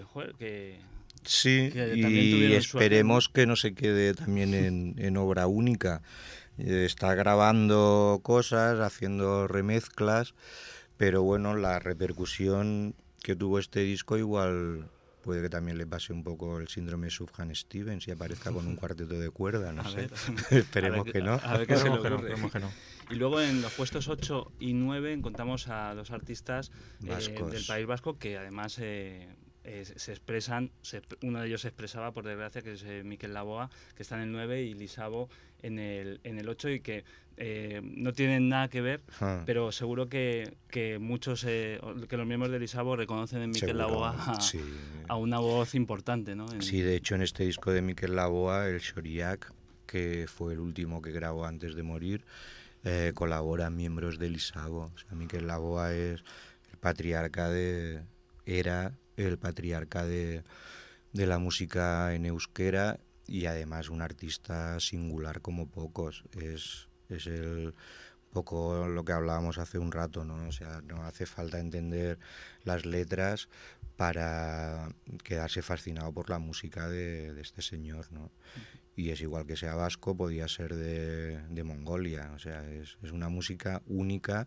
sí, y esperemos que no se quede también en obra única. Está grabando cosas, haciendo remezclas, pero bueno, la repercusión que tuvo este disco igual puede que también le pase un poco el síndrome Sufjan Stevens y aparezca con un cuartento de cuerda, no sé. Esperemos que no. A ver qué se le ocurre. Y luego en los puestos 8 y 9 encontramos a dos artistas del País Vasco que además se expresan, uno de ellos se expresaba, por desgracia, que es Mikel Laboa, que está en el 9, y Lisabo en el 8, y que no tienen nada que ver, pero seguro que muchos, que los miembros de Lisabo reconocen en Mikel Laboa a una voz importante, ¿no? Sí, de hecho en este disco de Mikel Laboa, el Shoriak, que fue el último que grabó antes de morir, colaboran miembros de Lisabo. O sea, Mikel Laboa es el patriarca era el patriarca de la música en euskera y además un artista singular como pocos. Es poco lo que hablábamos hace un rato, ¿no? O sea, no hace falta entender las letras para quedarse fascinado por la música de este señor, ¿no? Y es igual que sea vasco, podía ser de Mongolia. O sea, es una música única.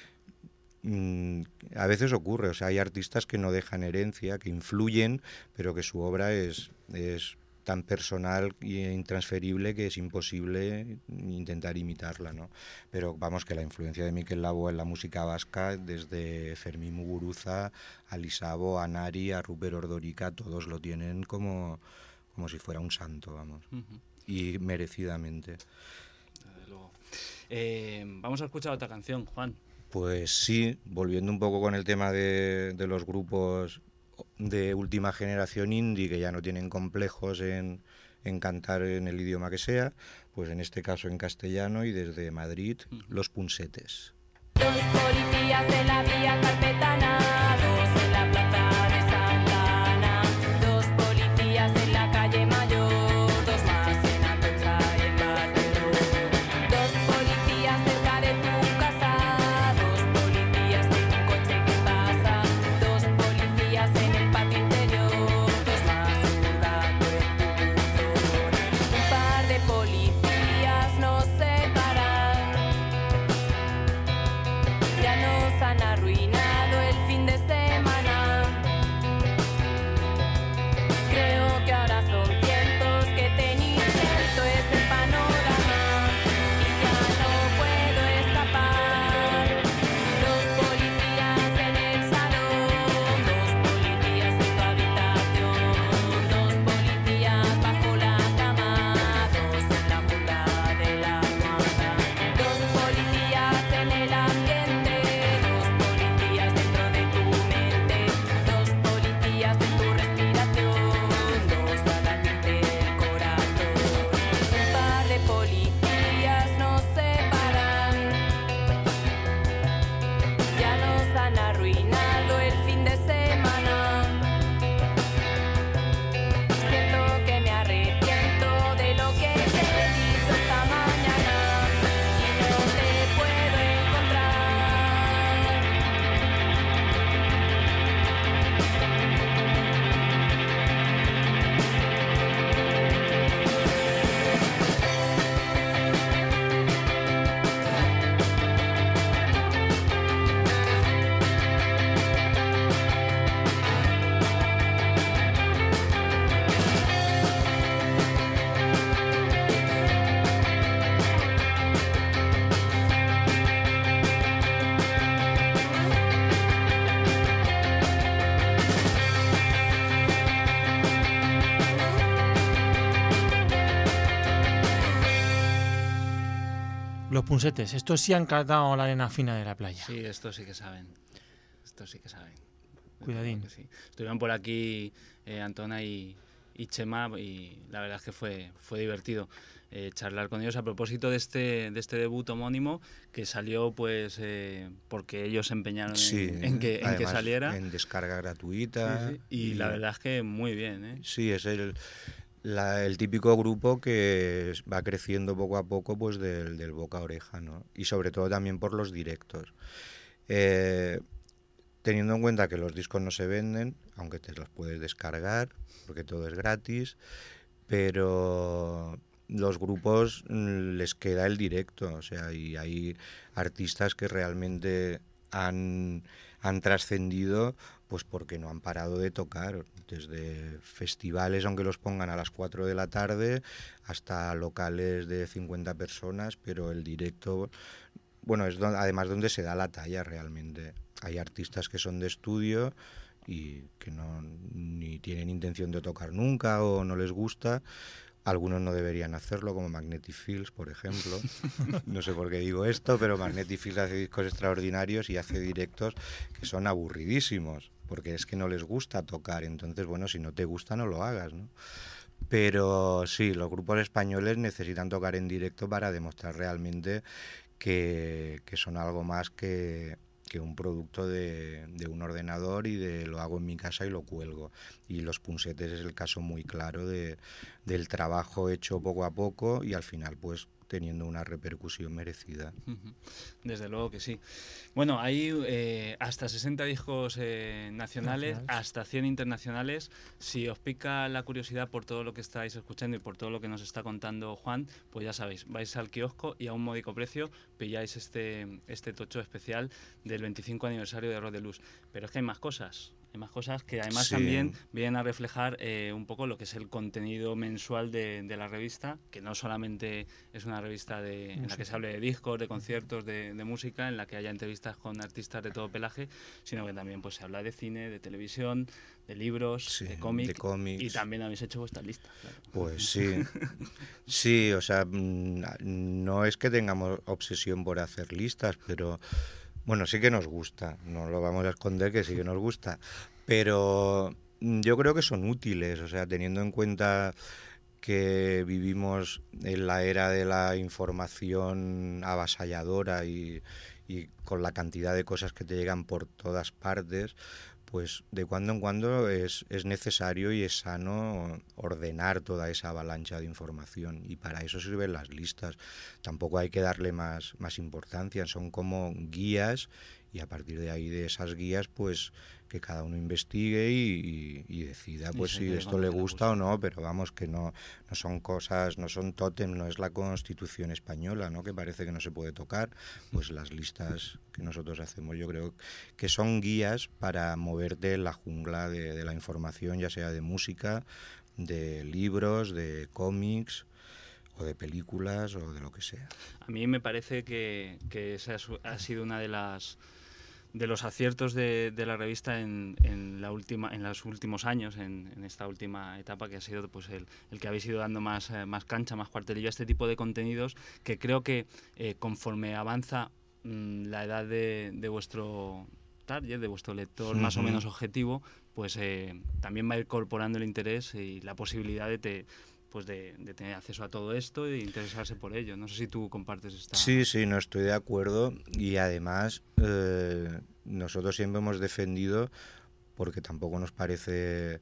A veces ocurre, o sea, hay artistas que no dejan herencia, que influyen, pero que su obra es tan personal e intransferible que es imposible intentar imitarla, ¿no? Pero vamos, que la influencia de Mikel Laboa en la música vasca, desde Fermín Muguruza a Lisabo, a Nari, a Ruper Ordorica, todos lo tienen como si fuera un santo, vamos. Y merecidamente. desde luego. Vamos a escuchar otra canción, Juan. Pues sí, volviendo un poco con el tema de los grupos de última generación indie que ya no tienen complejos en cantar en el idioma que sea, pues en este caso en castellano y desde Madrid, Los Punsetes. Dos policías en la vía carpetana, dos en la plaza de Santa Ana, dos policías en la calle Mayor, dos más en Atocha y en Barceló. Dos policías cerca de tu casa, dos policías en un coche que pasa, dos policías en el patio interior, dos más hurgando en tu buzón. Un par de policías nos separan. Ya nos han arruinado el fin de semana. Creo que ahora son cientos que teñir cierto es el panorama y ya no puedo escapar. Dos policías en el salón, dos policías en tu habitación, dos policías bajo la cama, dos en la funda de la almohada, dos policías en el ambiente, dos policías dentro de tu mente, dos policías en tu respiración, dos al latirte el corazón. Un par de policías nos separan. Ya nos han arruinado el fin de semana. Siento que me arrepiento de lo que te he dicho esta mañana y no te puedo encontrar. Los Punsetes, estos sí han cantado la arena fina de la playa. Sí, estos sí que saben. Estos sí que saben. Cuidadín. Creo que sí. Estuvieron por aquí Antona y Chema y la verdad es que fue divertido charlar con ellos a propósito de este debut homónimo que salió pues porque ellos se empeñaron Sí, en que además, saliera. en descarga gratuita. Sí, sí. Y la verdad es que muy bien, ¿eh? Sí, es el típico grupo que va creciendo poco a poco pues del boca a oreja, ¿no? Y sobre todo también por los directos. Teniendo en cuenta que los discos no se venden, aunque te los puedes descargar, porque todo es gratis, pero los grupos les queda el directo, o sea, y hay artistas que realmente han trascendido pues porque no han parado de tocar, desde festivales, aunque los pongan a las 4 de la tarde, hasta locales de 50 personas, pero el directo, bueno, es además donde se da la talla realmente. Hay artistas que son de estudio y que ni tienen intención de tocar nunca o no les gusta. Algunos no deberían hacerlo, como Magnetic Fields, por ejemplo. No sé por qué digo esto, pero Magnetic Fields hace discos extraordinarios y hace directos que son aburridísimos, porque es que no les gusta tocar. Entonces, bueno, si no te gusta, no lo hagas, ¿no? Pero sí, los grupos españoles necesitan tocar en directo para demostrar realmente que son algo más que un producto de un ordenador y de lo hago en mi casa y lo cuelgo. Y Los Punsetes es el caso muy claro del trabajo hecho poco a poco y al final pues teniendo una repercusión merecida. Desde luego que sí. Bueno, hay hasta 60 discos nacionales, hasta 100 internacionales. Si os pica la curiosidad por todo lo que estáis escuchando y por todo lo que nos está contando Juan, pues ya sabéis, vais al kiosco y a un módico precio pilláis este tocho especial del 25 aniversario de Rock de Luz. Pero es que hay más cosas. Hay más cosas que además Sí. también vienen a reflejar un poco lo que es el contenido mensual de la revista, que no solamente es una revista en la que se hable de discos, de conciertos, de música, en la que haya entrevistas con artistas de todo pelaje, sino que también pues se habla de cine, de televisión, de libros, Sí, de cómics, de cómics. y también habéis hecho vuestras listas. Claro. Pues sí, sí, o sea, no es que tengamos obsesión por hacer listas, pero bueno, sí que nos gusta, no lo vamos a esconder que sí que nos gusta, pero yo creo que son útiles, o sea, teniendo en cuenta que vivimos en la era de la información avasalladora y con la cantidad de cosas que te llegan por todas partes, pues de cuando en cuando es necesario y es sano ordenar toda esa avalancha de información, y para eso sirven las listas. Tampoco hay que darle más importancia, son como guías, y a partir de ahí, de esas guías, pues que cada uno investigue y decida pues se si quede esto con le lo que le gusta o gusta. no, pero vamos, que no son cosas, no son tótem, no es la Constitución española, ¿no?, que parece que no se puede tocar. Pues las listas que nosotros hacemos, yo creo que son guías para moverte en la jungla de la información, ya sea de música, de libros, de cómics o de películas o de lo que sea. A mí me parece que esa ha sido una de los aciertos de la revista en los últimos años, en esta última etapa, que ha sido pues el que habéis ido dando más cancha, más cuartelillo a este tipo de contenidos, que creo que conforme avanza la edad de vuestro target, de vuestro lector más o Ujú. menos objetivo, pues también va incorporando el interés y la posibilidad de tener acceso a todo esto e interesarse por ello. No sé si tú compartes esta... Sí, no estoy de acuerdo, y además nosotros siempre hemos defendido, porque tampoco nos parece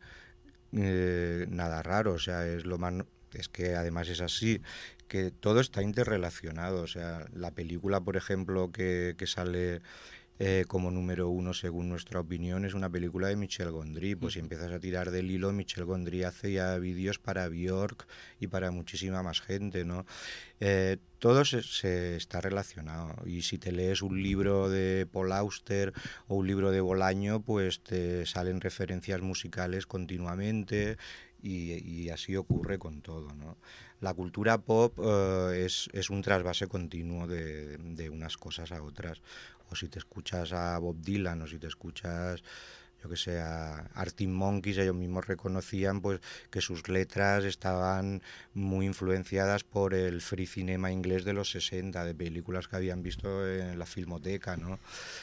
nada raro, o sea, es que además es así, que todo está interrelacionado. O sea, la película, por ejemplo, que sale como número 1 según nuestra opinión, es una película de Michel Gondry. Pues si empiezas a tirar del hilo, Michel Gondry hace ya vídeos para Björk y para muchísima más gente, ¿no? Todo se está relacionado, y si te lees un libro de Paul Auster o un libro de Bolaño, pues te salen referencias musicales continuamente, y así ocurre con todo, ¿no? La cultura pop es un trasvase continuo de unas cosas a otras. O si te escuchas a Bob Dylan, o si te escuchas, yo que sé, a Arctic Monkeys, ellos mismos reconocían pues que sus letras estaban muy influenciadas por el free cinema inglés de los 60, de películas que habían visto en la filmoteca, ¿no?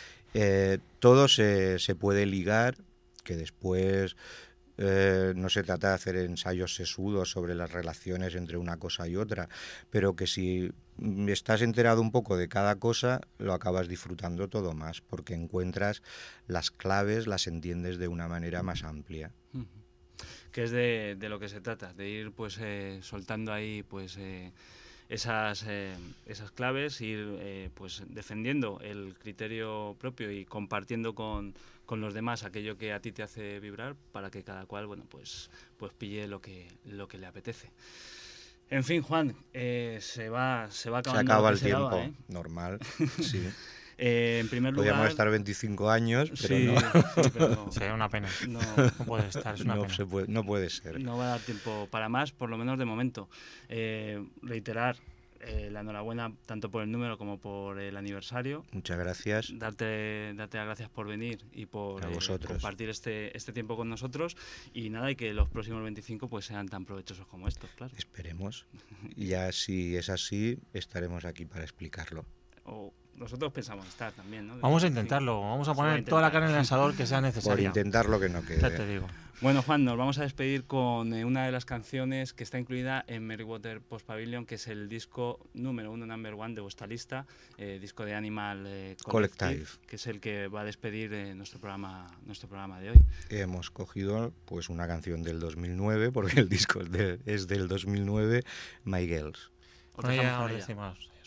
Todo se puede ligar, que después no se trata de hacer ensayos sesudos sobre las relaciones entre una cosa y otra, pero que si estás enterado un poco de cada cosa, lo acabas disfrutando todo más, porque encuentras las claves, las entiendes de una manera más amplia. Que es de lo que se trata, de ir pues soltando ahí pues esas claves, ir pues defendiendo el criterio propio y compartiendo con los demás aquello que a ti te hace vibrar, para que cada cual pues pille lo que le apetece. En fin, Juan, se va acabando. Se acaba lo que el se tiempo, daba, ¿eh? normal, sí. En primer lugar... Podríamos estar 25 años, pero sí, no. sí, pero Sería una pena. no, No puede estar, es una No pena. no puede ser. no va a dar tiempo para más, por lo menos de momento. Reiterar la enhorabuena tanto por el número como por el aniversario. Muchas gracias. Darte las gracias por venir y por A vosotros. compartir este tiempo con nosotros, y nada, y que los próximos 25 pues sean tan provechosos como estos, claro. Esperemos. Y ya si es así, estaremos aquí para explicarlo. O nosotros pensamos estar también, ¿no? Vamos a intentarlo, vamos a Se va a poner toda la intentar. carne en el asador que sea Por necesaria. intentar lo que no Ya te quede. digo. Bueno, Juan, nos vamos a despedir con una de las canciones que está incluida en Merrywater Post Pavilion, que es el disco número 1, number 1 de vuestra lista, disco de Animal Collective, que es el que va a despedir nuestro programa de hoy. Hemos cogido pues una canción del 2009, porque el disco es del 2009, My Girls. Os Con dejamos ella con os ella. decimos